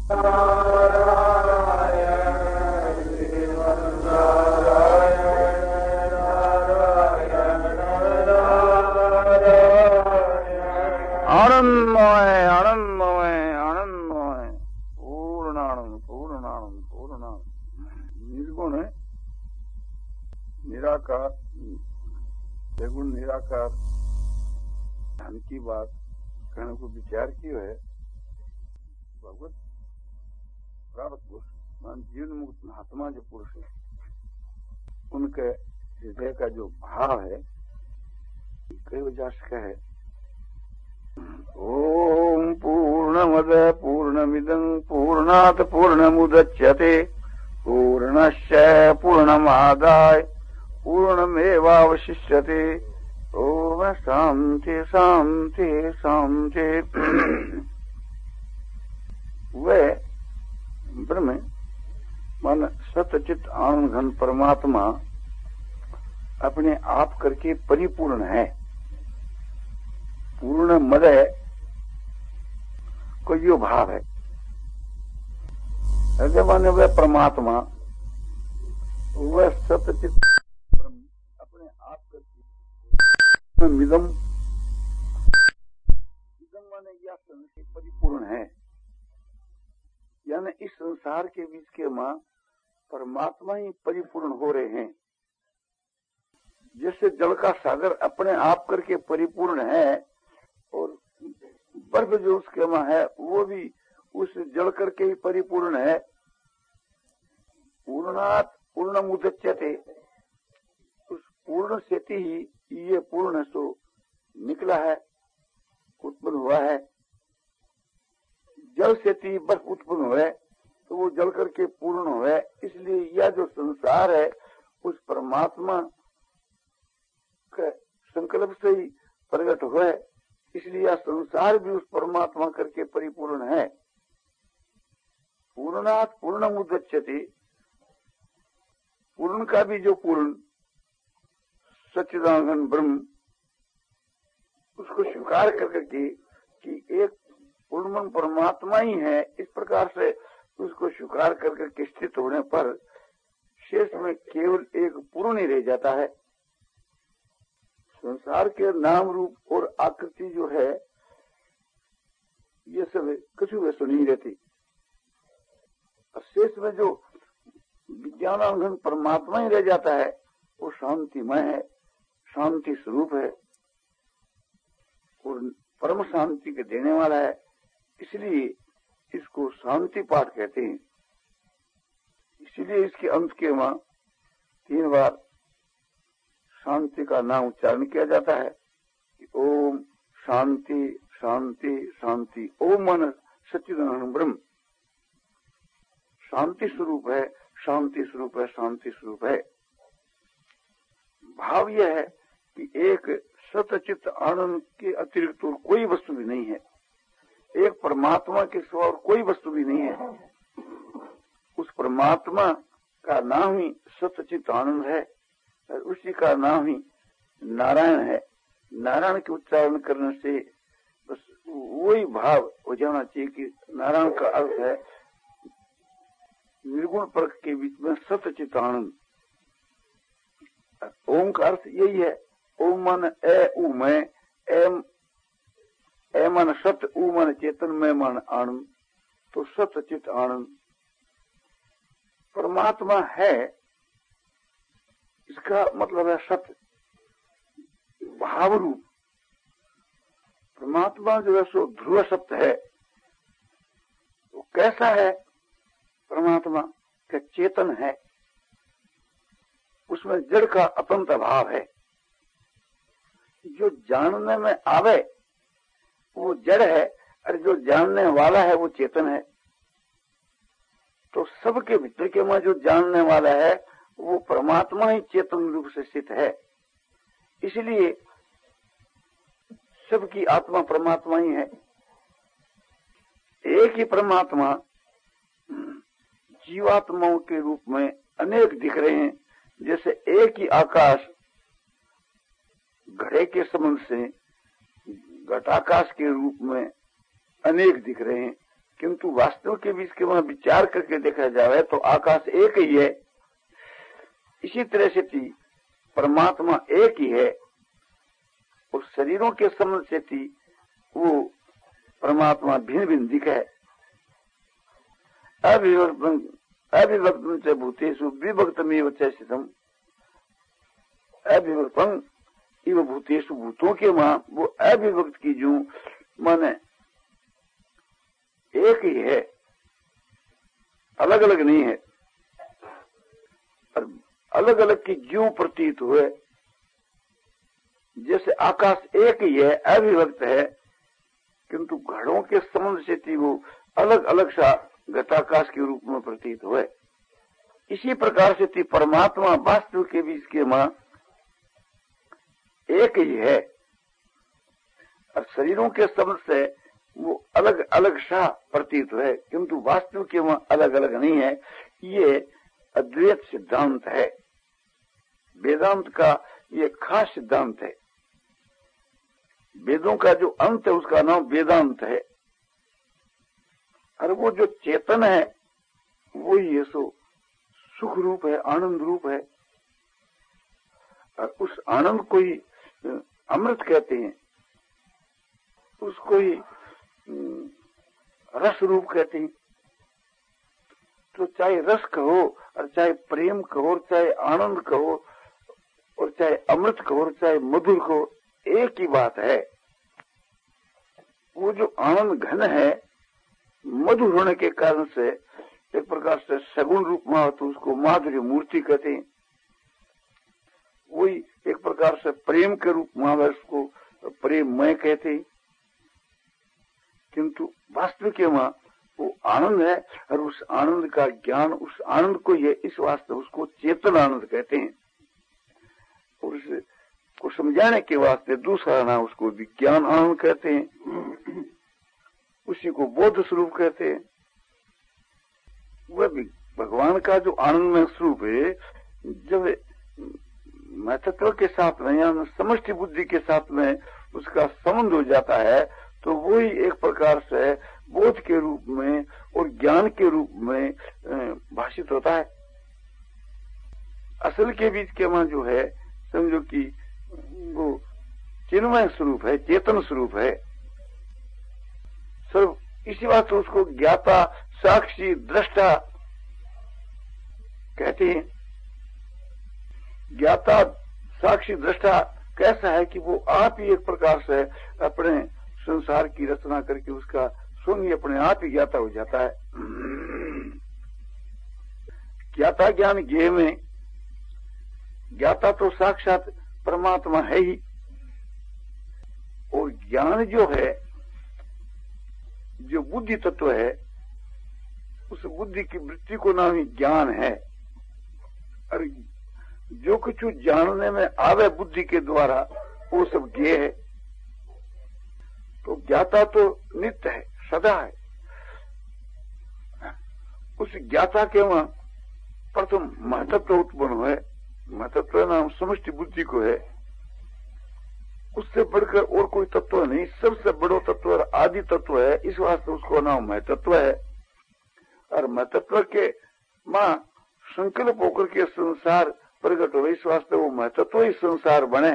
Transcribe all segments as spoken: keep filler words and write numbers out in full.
आनंदमय आनंदमय आनंदमय पूर्णानंद पूर्णानंद पूर्णानंद। निर्गुण निराकार निर्गुण निराकार धन की बात कहने को विचार किया है। भगवत प्राप्त पुरुष मान जीवन मुक्त महात्मा जो पुरुष है उनके हृदय का जो भाव है कई वजह से कहे ओम पूर्णमद पूर्णमिदं पूर्णात् पूर्णमुदच्यते पूर्णस्य पूर्णमादाय पूर्णमेवावशिष्यते। ओम शांति शांति शांति। वे ब्रह्म मन सतचित आनंद घन परमात्मा अपने आप करके परिपूर्ण है। पूर्ण मदय को यो भाव है। जब माने वह परमात्मा वह सतचित ब्रह्म अपने आप करके मिदम मिदम माने यह संसार परिपूर्ण है। यानी इस संसार के बीच के मां परमात्मा ही परिपूर्ण हो रहे हैं। जैसे जल का सागर अपने आप करके परिपूर्ण है और बर्फ जो उसके मां है वो भी उस जल करके ही परिपूर्ण है। पूर्णात् पूर्णमुदच्यते, उस पूर्ण से ही ये पूर्ण सो निकला है, उत्पन्न हुआ है। जल से ही बर्फ उत्पन्न हुआ तो वो जल करके पूर्ण हुआ। इसलिए यह जो संसार है उस परमात्मा के संकल्प से ही प्रकट हुआ। इसलिए यह संसार भी उस परमात्मा करके परिपूर्ण है। पूर्णात् पूर्णमुदच्यते, पूर्ण का भी जो पूर्ण सच्चिदानंद ब्रह्म उसको स्वीकार करके कि एक पूर्ण परमात्मा ही है, इस प्रकार से उसको स्वीकार करके के स्थित होने पर शेष में केवल एक पूर्ण ही रह जाता है। संसार के नाम रूप और आकृति जो है ये सब कुछ वैसे नहीं रहती। शेष में जो विज्ञानानंद परमात्मा ही रह जाता है वो शांतिमय है, शांति स्वरूप है और परम शांति के देने वाला है। इसलिए इसको शांति पाठ कहते हैं। इसलिए इसके अंत के वहां तीन बार शांति का नाम उच्चारण किया जाता है कि ओम शांति शांति शांति। ओम मन सच्चिदानंद ब्रह्म शांति स्वरूप है, शांति स्वरूप है, शांति स्वरूप है। भाव यह है कि एक सतचित आनंद के अतिरिक्त और कोई वस्तु भी नहीं है। एक परमात्मा के सिवा और कोई वस्तु भी नहीं है। उस परमात्मा का नाम ही सतचित आनंद है और उसी का नाम ही नारायण है। नारायण के उच्चारण करने से बस वही भाव हो जाना चाहिए कि नारायण का अर्थ है निर्गुण पर्क के बीच में सतचित आनंद। ओम का अर्थ यही है। ओम मन ए उ मैं, एम ए मन सत, उ मन चेतन, में मन आनंद। तो सतचित आनंद परमात्मा है, इसका मतलब है सत्य भाव रूप। परमात्मा जो है सो ध्रुव सत्य है। तो कैसा है परमात्मा का? चेतन है, उसमें जड़ का अतंत अभाव है। जो जानने में आवे वो जड़ है और जो जानने वाला है वो चेतन है। तो सबके भीतर के में जो जानने वाला है वो परमात्मा ही चेतन रूप से स्थित है। इसलिए सबकी आत्मा परमात्मा ही है। एक ही परमात्मा जीवात्माओं के रूप में अनेक दिख रहे हैं। जैसे एक ही आकाश घड़े के संबंध से घटाकाश के रूप में अनेक दिख रहे हैं, किंतु वास्तव के बीच के वहां विचार करके देखा जाए तो आकाश एक ही है। इसी तरह से थी परमात्मा एक ही है, और शरीरों के संबंध से थी वो परमात्मा भिन्न भिन्न दिखा है। अभिवर्तन अभिवर्तन च भूतेषु विभक्तमेव च स्थितम्। अभिवर्तन इव भूतेषु, भूतों के वहां वो अभिभक्त की जो माने एक ही है, अलग अलग नहीं है। और अलग अलग की ज्यों प्रतीत हुए, जैसे आकाश एक ही है, अभिभक्त है, किंतु घड़ों के संबंध से थी वो अलग अलग सा घटाकाश के रूप में प्रतीत हुए। इसी प्रकार से थी परमात्मा वास्तव के बीच के मां एक ही है, और शरीरों के संबंध से वो अलग अलग सा प्रतीत है, किंतु वास्तव के वहां अलग अलग नहीं है। ये अद्वैत सिद्धांत है, वेदांत का ये खास सिद्धांत है। वेदों का जो अंत है उसका नाम वेदांत है। और वो जो चेतन है वो ये सो सुख रूप है, आनंद रूप है, और उस आनंद को ही अमृत कहते हैं, उसको ही रस रूप कहते हैं। तो चाहे रस कहो और चाहे प्रेम कहो और चाहे आनंद कहो और चाहे अमृत कहो और चाहे मधुर कहो, एक ही बात है। वो जो आनंद घन है, मधुर होने के कारण से एक प्रकार से सगुण रूप में हो तो उसको माधुर्य मूर्ति कहते हैं। वही एक प्रकार से प्रेम के रूप में उसको प्रेममय कहते हैं। किंतु वास्तविक के वहां वो आनंद है, और उस आनंद का ज्ञान, उस आनंद को ये इस वास्ते उसको चेतन आनंद कहते हैं। और उसको समझाने के वास्ते दूसरा नाम उसको विज्ञान आनंद कहते हैं, उसी को बोध स्वरूप कहते हैं। वह भगवान का जो आनंदमय स्वरूप है, जब महत्व के साथ में या समष्टि बुद्धि के साथ में उसका संबंध हो जाता है, तो वो ही एक प्रकार से बोध के रूप में और ज्ञान के रूप में भाषित होता है। असल के बीच के वहां जो है, समझो कि वो चिन्मय स्वरूप है, चेतन स्वरूप है सब। इसी बात तो उसको ज्ञाता, साक्षी, दृष्टा कहते हैं। ज्ञाता, साक्षी, दृष्टा कैसा है कि वो आप ही एक प्रकार से अपने संसार की रचना करके उसका स्वयं ही अपने आप ही ज्ञाता हो जाता है। ज्ञाता ज्ञान ज्ञेय में ज्ञाता तो साक्षात परमात्मा है ही, और ज्ञान जो है, जो बुद्धि तत्व है, उस बुद्धि की वृत्ति को नाम ही ज्ञान है। और जो कुछ जानने में आवे बुद्धि के द्वारा वो सब ज्ञेय है। तो ज्ञाता तो नित्य है, सदा है। उस ज्ञाता के वहां प्रथम महत्व उत्पन्न है। महत्व नाम समष्टि बुद्धि को है, उससे बढ़कर और कोई तत्व नहीं, सबसे बड़ो तत्व और आदि तत्व है। इस वास्ते उसको नाम महत्व है। और महत्व के मां संकल्प होकर के संसार प्रकट हो, इस वास्ते वो महत्व ही संसार बने।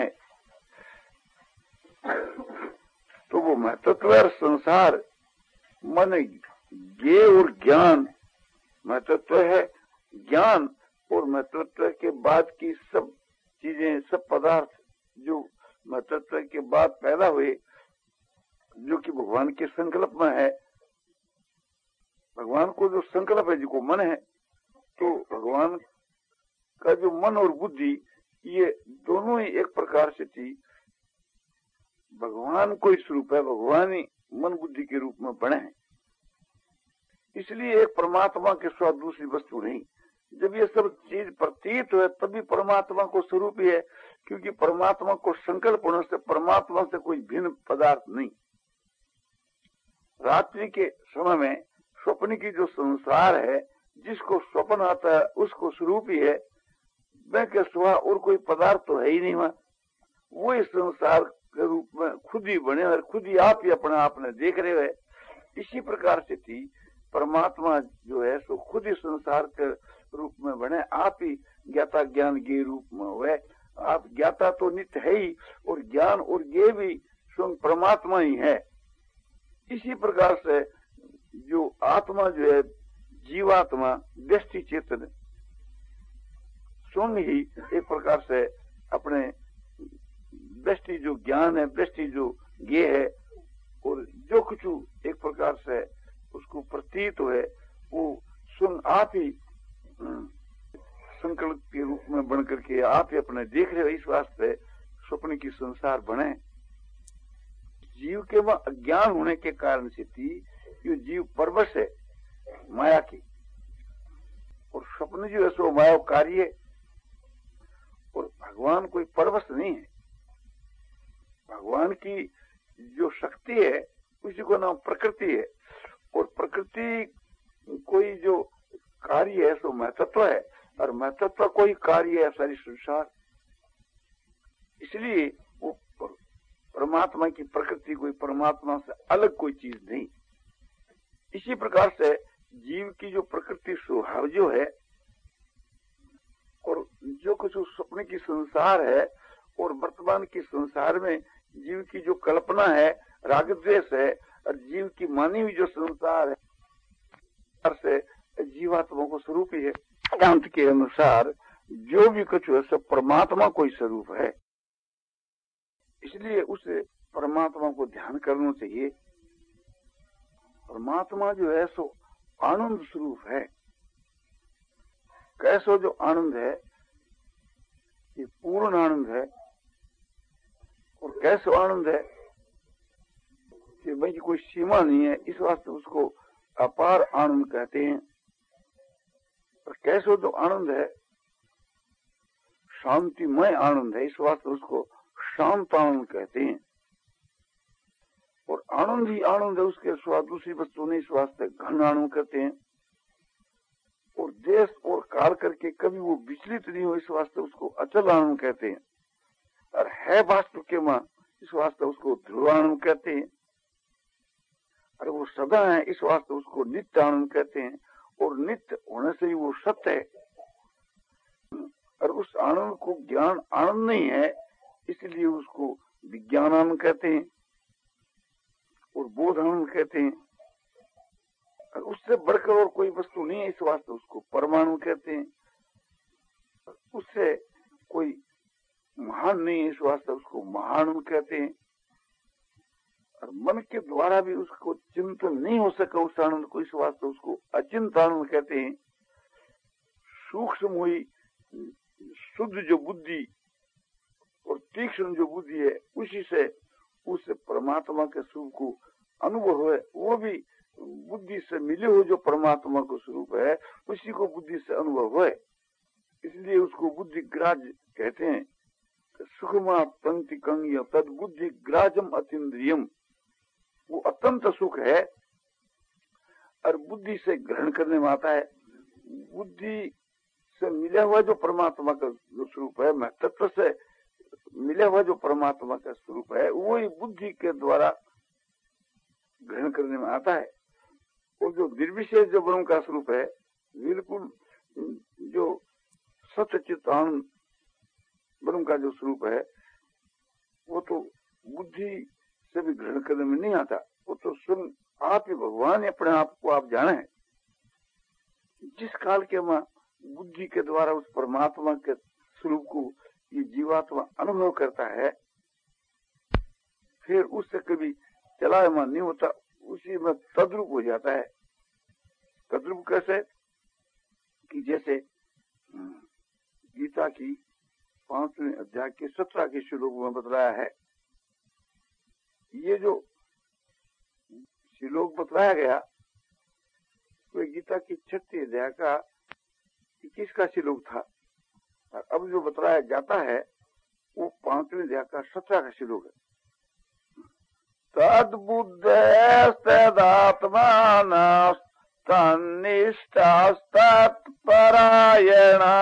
तो वो महत्व और संसार मन ज्ञेय और ज्ञान, महत्व है ज्ञान, और महत्व के बाद की सब चीजें, सब पदार्थ जो महत्व के बाद पैदा हुए, जो कि भगवान के संकल्प में है। भगवान को जो संकल्प है, जिसको मन है, तो भगवान का जो मन और बुद्धि, ये दोनों ही एक प्रकार से थी भगवान को ही स्वरूप है, भगवान ही मन बुद्धि के रूप में बने हैं। इसलिए एक परमात्मा के स्वाद दूसरी वस्तु नहीं। जब ये सब चीज प्रतीत हुए तभी परमात्मा को स्वरूप ही है, क्योंकि परमात्मा को संकल्प होने से परमात्मा से कोई भिन्न पदार्थ नहीं। रात्रि के समय में स्वप्न की जो संसार है, जिसको स्वप्न आता है उसको स्वरूप ही है। मैं के सिवा और कोई पदार्थ तो है ही नहीं वहां। वो इस संसार के रूप में खुद ही बने और खुद ही आप ही अपने आप ने देख रहे हैं। इसी प्रकार से थी परमात्मा जो है सो खुद ही संसार के रूप में बने, आप ही ज्ञाता ज्ञान के रूप में हुए। आप ज्ञाता तो नित्य है ही, और ज्ञान और ज्ञे भी स्वयं परमात्मा ही है। इसी प्रकार से जो आत्मा जो है जीवात्मा व्यष्टि चेतन स्वयं ही एक प्रकार से अपने व्यष्टि जो ज्ञान है, व्यष्टि जो ज्ञे है, और जो कुछ एक प्रकार से उसको प्रतीत हुए वो स्वयं आप ही संकल्प के रूप में बन करके आप ही अपने देख रहे हो। इस वास्ते स्वप्न की संसार बने। जीव के वह अज्ञान होने के कारण से थी, ये जीव परवश है माया की, और स्वप्न जो है सो माया कार्य, और भगवान कोई परवश नहीं है। भगवान की जो शक्ति है उसी को नाम प्रकृति है, और प्रकृति कोई जो कार्य है सो महत्व है, और महत्व कोई कार्य है सारी संसार। इसलिए वो परमात्मा की प्रकृति कोई परमात्मा से अलग कोई चीज नहीं। इसी प्रकार से जीव की जो प्रकृति स्वभाव जो है, और जो कुछ स्वप्न की संसार है, और वर्तमान की संसार में जीव की जो कल्पना है, राग द्वेष है, और जीव की मानी हुई जो संसार है से जीवात्मा को स्वरूप ही है। वेदांत के अनुसार जो भी कुछ है सब परमात्मा को ही स्वरूप है। इसलिए उस परमात्मा को ध्यान करना चाहिए। परमात्मा जो है सो आनंद स्वरूप है। कैसो जो आनंद है ये पूर्ण आनंद है, और कैसो आनंद है कि भाई कोई सीमा नहीं है, इस वास्ते उसको अपार आनंद कहते हैं। और कैसो जो आनंद है शांतिमय आनंद है, इस वास्ते उसको शांत आनंद कहते हैं। और आनंद ही आनंद है, उसके स्वाद दूसरी वस्तु नहीं, इस वास्ते घन आनंद कहते हैं। और देश और काल करके कभी वो विचलित नहीं हो, इस वास्ते उसको अचल आनंद कहते हैं। और है वास्तव के मां, इस वास्ते उसको ध्रुव आनंद कहते हैं। और वो सदा है, इस वास्ते उसको नित्य आनंद कहते हैं। और नित्य होने से ही वो सत्य है। और उस आनंद को ज्ञान आनंद नहीं है, इसलिए उसको विज्ञान आनंद कहते हैं और बोध आनंद कहते हैं। और उससे बढ़कर और कोई वस्तु नहीं है, इस वास्ते उसको परमाणु कहते हैं। उससे कोई महान नहीं है, इस वास्ते उसको महान कहते हैं। और मन के द्वारा भी उसको चिंतन नहीं हो सका उस आनंद को, इस वास्ते उसको अचिंत आनंद कहते हैं। सूक्ष्म हुई शुद्ध जो बुद्धि और तीक्ष्ण जो बुद्धि है, उसी से उस परमात्मा के स्वरूप को अनुभव है। वो भी बुद्धि से मिले हुए जो परमात्मा को स्वरूप है, उसी को बुद्धि से अनुभव है। इसलिए उसको बुद्धि ग्राज कहते हैं। सुखमा तंति कंग तद बुद्धि ग्राजम अतीन्द्रियम, वो अत्यंत सुख है और बुद्धि से ग्रहण करने में आता है। बुद्धि से मिला हुआ जो परमात्मा का जो स्वरूप है, महत्व से मिला हुआ जो परमात्मा का स्वरूप है, वो ही बुद्धि के द्वारा ग्रहण करने में आता है। और जो निर्विशेष जो ब्रह्म का स्वरूप है, बिल्कुल जो सच्चित आनंद ब्रह्म का जो स्वरूप है, वो तो बुद्धि से भी ग्रहण करने में नहीं आता। वो तो स्वयं आप ही भगवान अपने आप को आप जाने हैं। जिस काल के मां बुद्धि के द्वारा उस परमात्मा के स्वरूप को ये जीवात्मा अनुभव करता है, फिर उससे कभी चलायमान नहीं होता, उसी में तद्रूप हो जाता है। तद्रूप कैसे कि जैसे गीता की पांचवें अध्याय के सत्रह के श्लोक में बतलाया है। ये जो श्लोक बतलाया गया तो गीता की छठी अध्याय का इक्कीस का श्लोक था, और अब जो बतलाया जाता है वो पांचवें अध्याय का सत्रह का श्लोक है। तद्बुद्धस्तदात्मान तन्निष्ठास्तत्परायणा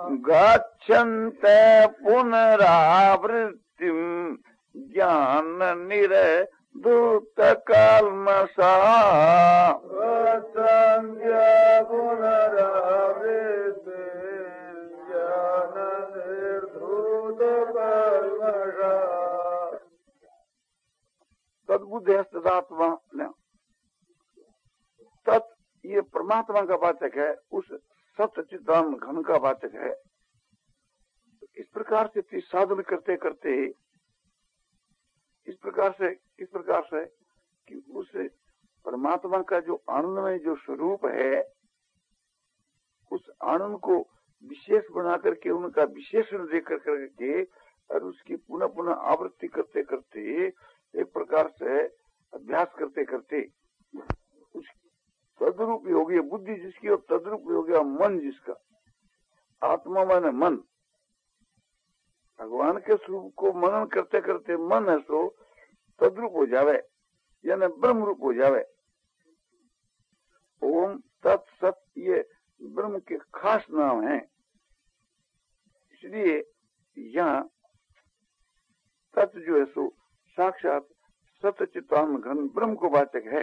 गच्छन्ते पुनरावृत्तिं ज्ञान निरधूत कल्मषा गच्छन्ते पुनरावृत्तिं ज्ञान निर्धूत कल्मषा। तद्बुद्धि तदात्मा तत् ये परमात्मा का वाचक है, उस सत्य चिदानंद घन का वाचक है। इस प्रकार से साधन करते करते इस प्रकार से इस प्रकार से कि उस परमात्मा का जो आनंदमय जो स्वरूप है, उस आनंद को विशेष बना करके उनका विशेषण देकर करके और उसकी पुनः पुनः आवृत्ति करते करते एक प्रकार से अभ्यास करते करते उस तद्रूप हो गया बुद्धि जिसकी और तद्रूप हो गया मन जिसका। आत्मा माने मन, भगवान के स्वरूप को मनन करते करते मन है सो तद्रूप हो जावे, यानी ब्रह्म रूप हो जावे। ओम तत्सत ये ब्रह्म के खास नाम है, इसलिए यहाँ तत्व जो है सो साक्षात सत्य चित्तानंद घन ब्रह्म को वाचक है।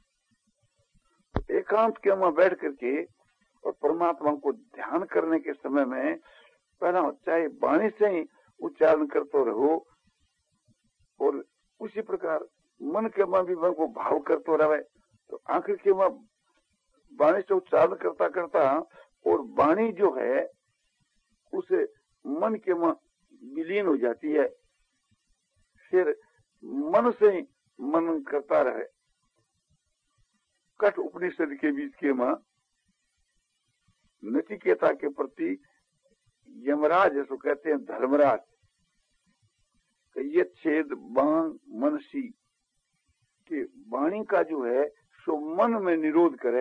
एकांत के वहां बैठ करके और परमात्मा को ध्यान करने के समय में पहला चाहे वाणी से ही उच्चारण करते रहो और उसी प्रकार मन के वहां भी मन को भाव करते रहे, तो आखिर के वहां वाणी से उच्चारण करता करता और वाणी जो है उसे मन के वहां विलीन हो जाती है। फिर मन से ही मनन करता रहे। कठ उपनिषद के बीच के मां नचिकेता के प्रति यमराज ऐसा कहते हैं धर्मराज, ये छेद बांग मनसी के वाणी का जो है सो मन में निरोध करे।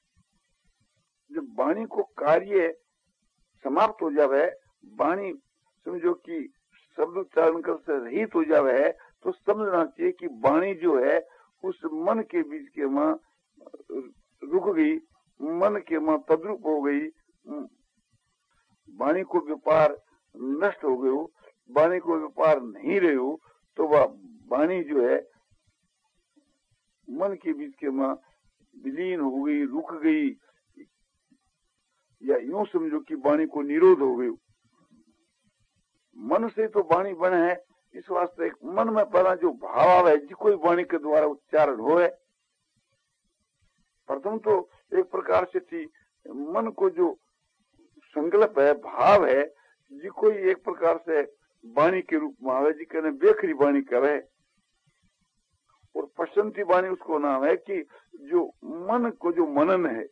जब वाणी को कार्य समाप्त हो जावे, वाणी समझो कि शब्द उच्चारण कर से रहित हो जावे, तो समझना चाहिए कि वाणी जो है उस मन के बीच के मां रुक गई, मन के मां तद्रूप हो गई, वाणी को व्यापार नष्ट हो गयो, वाणी को व्यापार नहीं रहो, तो वह वाणी जो है मन के बीच के मां विलीन हो गई, रुक गई, या यूं समझो कि वाणी को निरोध हो गयो। मन से तो वाणी बने है, इस वास्ते मन में पहला जो भाव आवे जी कोई वाणी के द्वारा उच्चारण होए, प्रथम तो एक प्रकार से थी मन को जो संकल्प है भाव है जी कोई एक प्रकार से वाणी के रूप में आवे, जी कहने बेखरी वाणी कहे, और पश्चंती वाणी उसको नाम है कि जो मन को जो मनन है,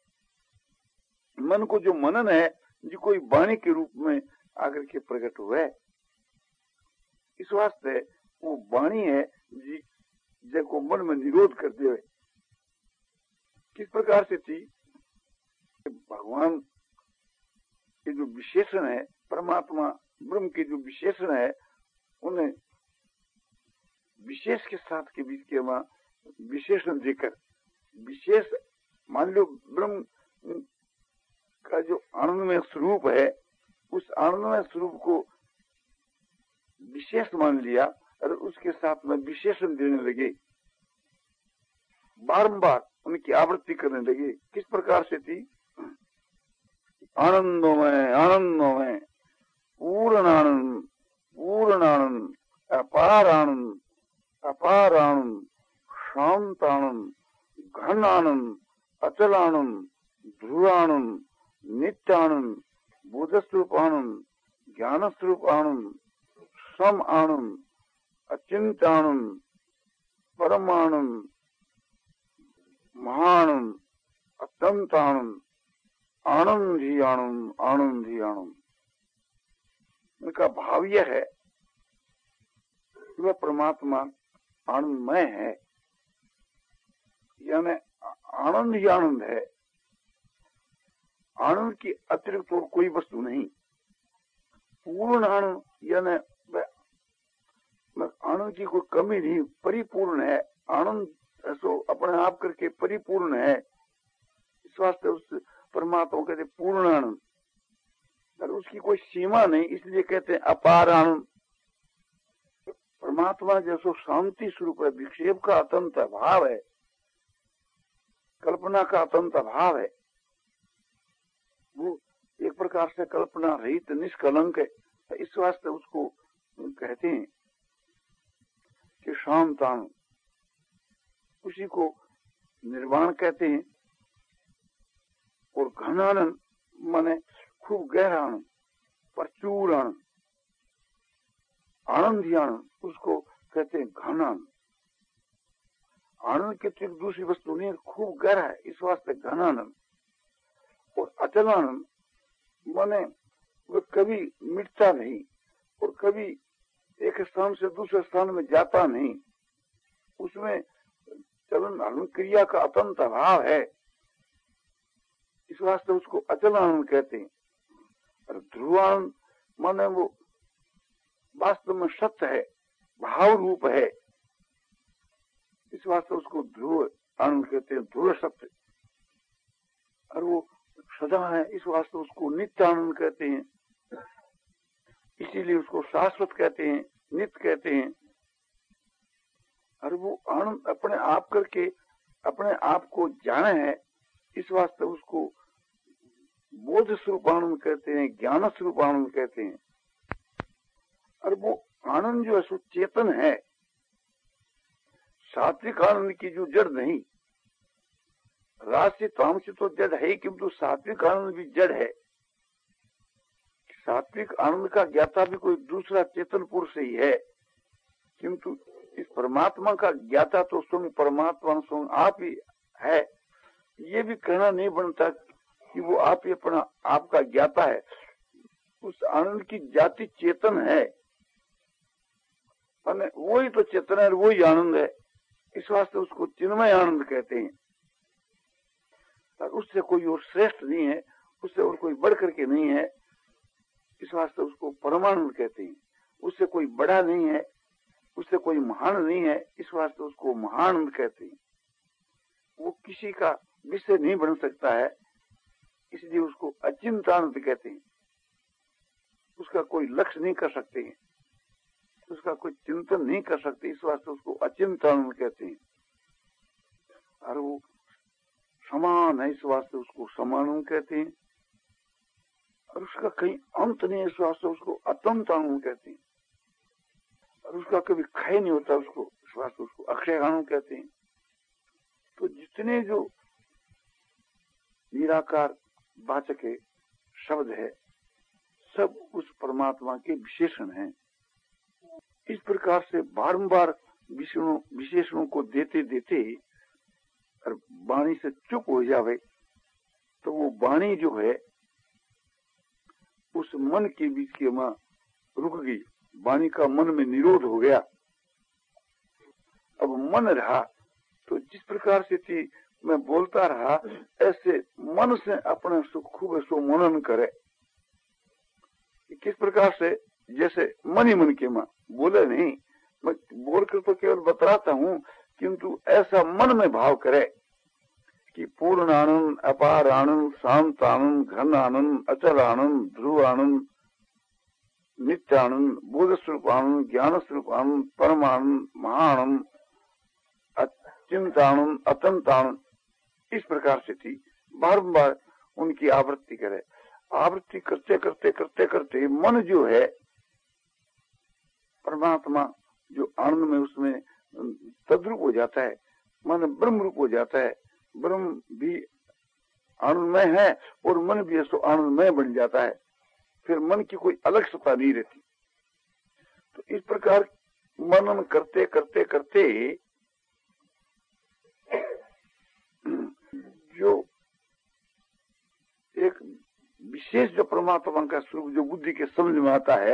मन को जो मनन है जी कोई वाणी के रूप में आकर के प्रकट हुए। इस वास्ते वो वाणी है जी जिसको मन में निरोध करते हुए। किस प्रकार से थी भगवान के जो विशेषण है, परमात्मा ब्रह्म के जो विशेषण है, उन्हें विशेष के साथ के बीच के वहां विशेषण देकर विशेष मान लो ब्रह्म का जो आनंदमय स्वरूप है, उस आनंदमय स्वरूप को विशेष मान लिया और उसके साथ में विशेषण देने लगे, बारंबार उनकी आवृत्ति करने लगे। किस प्रकार से थी? आनंदोमय आनंदोमय पूर्ण आनंद पूर्ण आनंद अपार आनंद अपार आनंद शांत आनंद घन आनंद अचल आनंद ध्रुव आनंद नित्य आनंद बोध स्वरूप आनंद ज्ञान स्वरूप आनंद सम आनंद अचिंत आनंद परम आनंद महानंद अत्यंत आनंद आनंद ही आनंद आनंद ही आनंद। इनका भाव यह है कि वह परमात्मा आनंदमय है, यानी आनंद ही आनंद है, आनंद की अतिरिक्त और कोई वस्तु नहीं। पूर्ण आनंद यानी आनंद की कोई कमी नहीं, परिपूर्ण है आनंद, ऐसो अपने आप करके परिपूर्ण है। इस वास्ते उस परमात्मा कहते पूर्ण आनंद, और उसकी कोई सीमा नहीं, इसलिए कहते हैं अपार आनंद। परमात्मा जैसो शांति स्वरूप है, विक्षेप का अत्यंत अभाव है, कल्पना का अत्यंत अभाव है, वो एक प्रकार से कल्पना रहित निष्कलंक है। इस वास्ते उसको कहते हैं कि शांत आनंद, उसी को निर्वाण कहते हैं। और घन आनंद माने खूब गहरा आनंद, प्रचुर आनंद, आनंद ही आनंद, उसको कहते हैं घन आनंद। आनंद के ठीक दूसरी वस्तु नहीं, खूब गहरा है, इस वास्ते घन आनंद। और अचल आनंद माने वो कभी मिटता नहीं और कभी एक स्थान से दूसरे स्थान में जाता नहीं, उसमें चलन हलन क्रिया का अत्यंत अभाव है, इस वास्ते उसको अचल आनंद कहते हैं। और ध्रुव आनंद माने वो वास्तव में सत्य है, भाव रूप है, इस वास्ते उसको ध्रुव आनंद कहते हैं, ध्रुव सत्य। और वो सदा है, इस वास्ते उसको नित्य आनंद कहते हैं, इसीलिए उसको शाश्वत कहते हैं, नित्य कहते हैं। और वो आनंद अपने आप करके अपने आप को जाने है, इस वास्ते उसको बोध स्वरूप आनंद कहते हैं, ज्ञान स्वरूप आनंद कहते हैं। और वो आनंद जो है सो चेतन है, सात्विक आनंद की जो जड़ नहीं, राजसी तामसी तो जड़ है, किंतु सात्विक आनंद भी जड़ है। सात्विक आनंद का ज्ञाता भी कोई दूसरा चेतन पुरुष ही है, किंतु इस परमात्मा का ज्ञाता तो स्वयं परमात्मा स्वयं आप ही है। ये भी कहना नहीं बनता कि वो आप ही अपना आपका ज्ञाता है, उस आनंद की जाति चेतन है, वो ही तो चेतन है, वो ही आनंद है, इस वास्ते उसको चिन्मय आनंद कहते हैं। और उससे कोई और श्रेष्ठ नहीं है, उससे और कोई बढ़ करके नहीं है, इस वास्ते उसको परमानंद कहते हैं। उससे कोई बड़ा नहीं है, उससे कोई महान नहीं है, इस वास्ते उसको महानंद कहते हैं। वो किसी का विषय नहीं बन सकता है, इसलिए उसको अचिंत आनंद कहते हैं। उसका कोई लक्ष्य नहीं कर सकते हैं, उसका कोई चिंतन नहीं कर सकते, इस वास्ते उसको अचिंत आनंद कहते हैं। और वो समान है, इस वास्ते उसको समान कहते हैं। और उसका कहीं अंत नहीं है, इस वास्ते उसको अत्यंत आनंद कहते हैं। और उसका कभी क्षय नहीं होता, उसको इस वास्ते उसको अक्षय आनंद कहते हैं। तो जितने जो निराकार वाचक है शब्द है, सब उस परमात्मा के विशेषण हैं। इस प्रकार से बारंबार विशेषणों विशेषणों को देते देते और वाणी से चुप हो जावे, तो वो वाणी जो है उस मन के बीच के मां रुक गई, वाणी का मन में निरोध हो गया। अब मन रहा, तो जिस प्रकार से थी मैं बोलता रहा, ऐसे मन से अपने सुख खूब सो मनन करे। किस प्रकार से, जैसे मन ही मन के मां बोले नहीं, मैं बोलकर तो केवल बतलाता हूँ, किंतु ऐसा मन में भाव करे कि पूर्ण आनंद, अपार आनंद, शांत आनंद, घन आनंद, अचल आनंद, ध्रुव आनंद, नित्य आनंद, बोध स्वरूप आनंद, ज्ञान स्वरूप आनंद, परम आनंद, महानंद, अचिंत आनंद, अत्यंत आनंद, इस प्रकार से थी। बारंबार उनकी आवृत्ति करे। आवृत्ति करते करते करते करते मन जो है परमात्मा जो आनंद में उसमें तद्रूप हो जाता है, मन ब्रह्म रूप हो जाता है। ब्रह्म भी आनंदमय है और मन भी ऐसो आनंदमय बन जाता है, फिर मन की कोई अलग सत्ता नहीं रहती। तो इस प्रकार मनन करते करते करते जो एक विशेष जो परमात्मा का स्वरूप जो बुद्धि के समझ में आता है,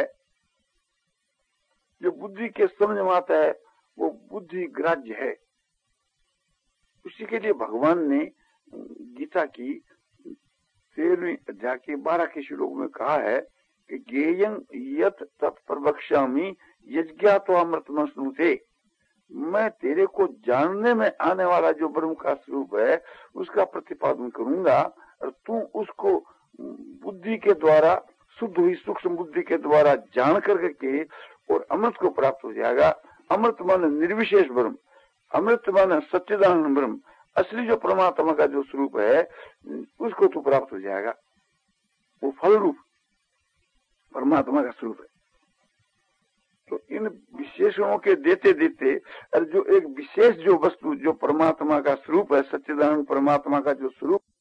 जो बुद्धि के समझ में आता है वो बुद्धि ग्राह्य है। उसी के लिए भगवान ने गीता की तेरहवीं अध्याय के बारह के श्लोक में कहा है कि ज्ञेयं यत् तत्प्रवक्ष्यामि यज्ञात्वामृतम् श्नुते। मैं तेरे को जानने में आने वाला जो ब्रह्म का स्वरूप है उसका प्रतिपादन करूंगा और तू उसको बुद्धि के द्वारा शुद्ध हुई सूक्ष्म बुद्धि के द्वारा जान करके और अमृत को प्राप्त हो जाएगा। अमृत माने निर्विशेष ब्रह्म, अमृत माने सच्चिदानंद ब्रह्म, असली जो परमात्मा का जो स्वरूप है उसको तो प्राप्त हो जाएगा। वो फल रूप परमात्मा का स्वरूप है। तो इन विशेषणों के देते देते और जो एक विशेष जो वस्तु जो परमात्मा का स्वरूप है, सच्चिदानंद परमात्मा का जो स्वरूप